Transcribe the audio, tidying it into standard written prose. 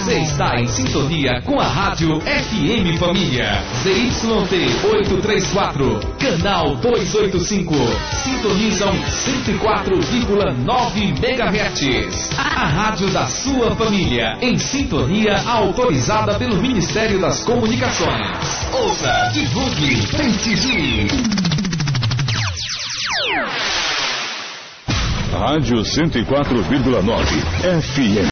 Você está em sintonia com a Rádio FM Família. ZYT 834, canal 285. Sintonizam 104,9 MHz. A rádio da sua família, em sintonia autorizada pelo Ministério das Comunicações. Ouça, divulgue, prestigie. Rádio 104,9 FM.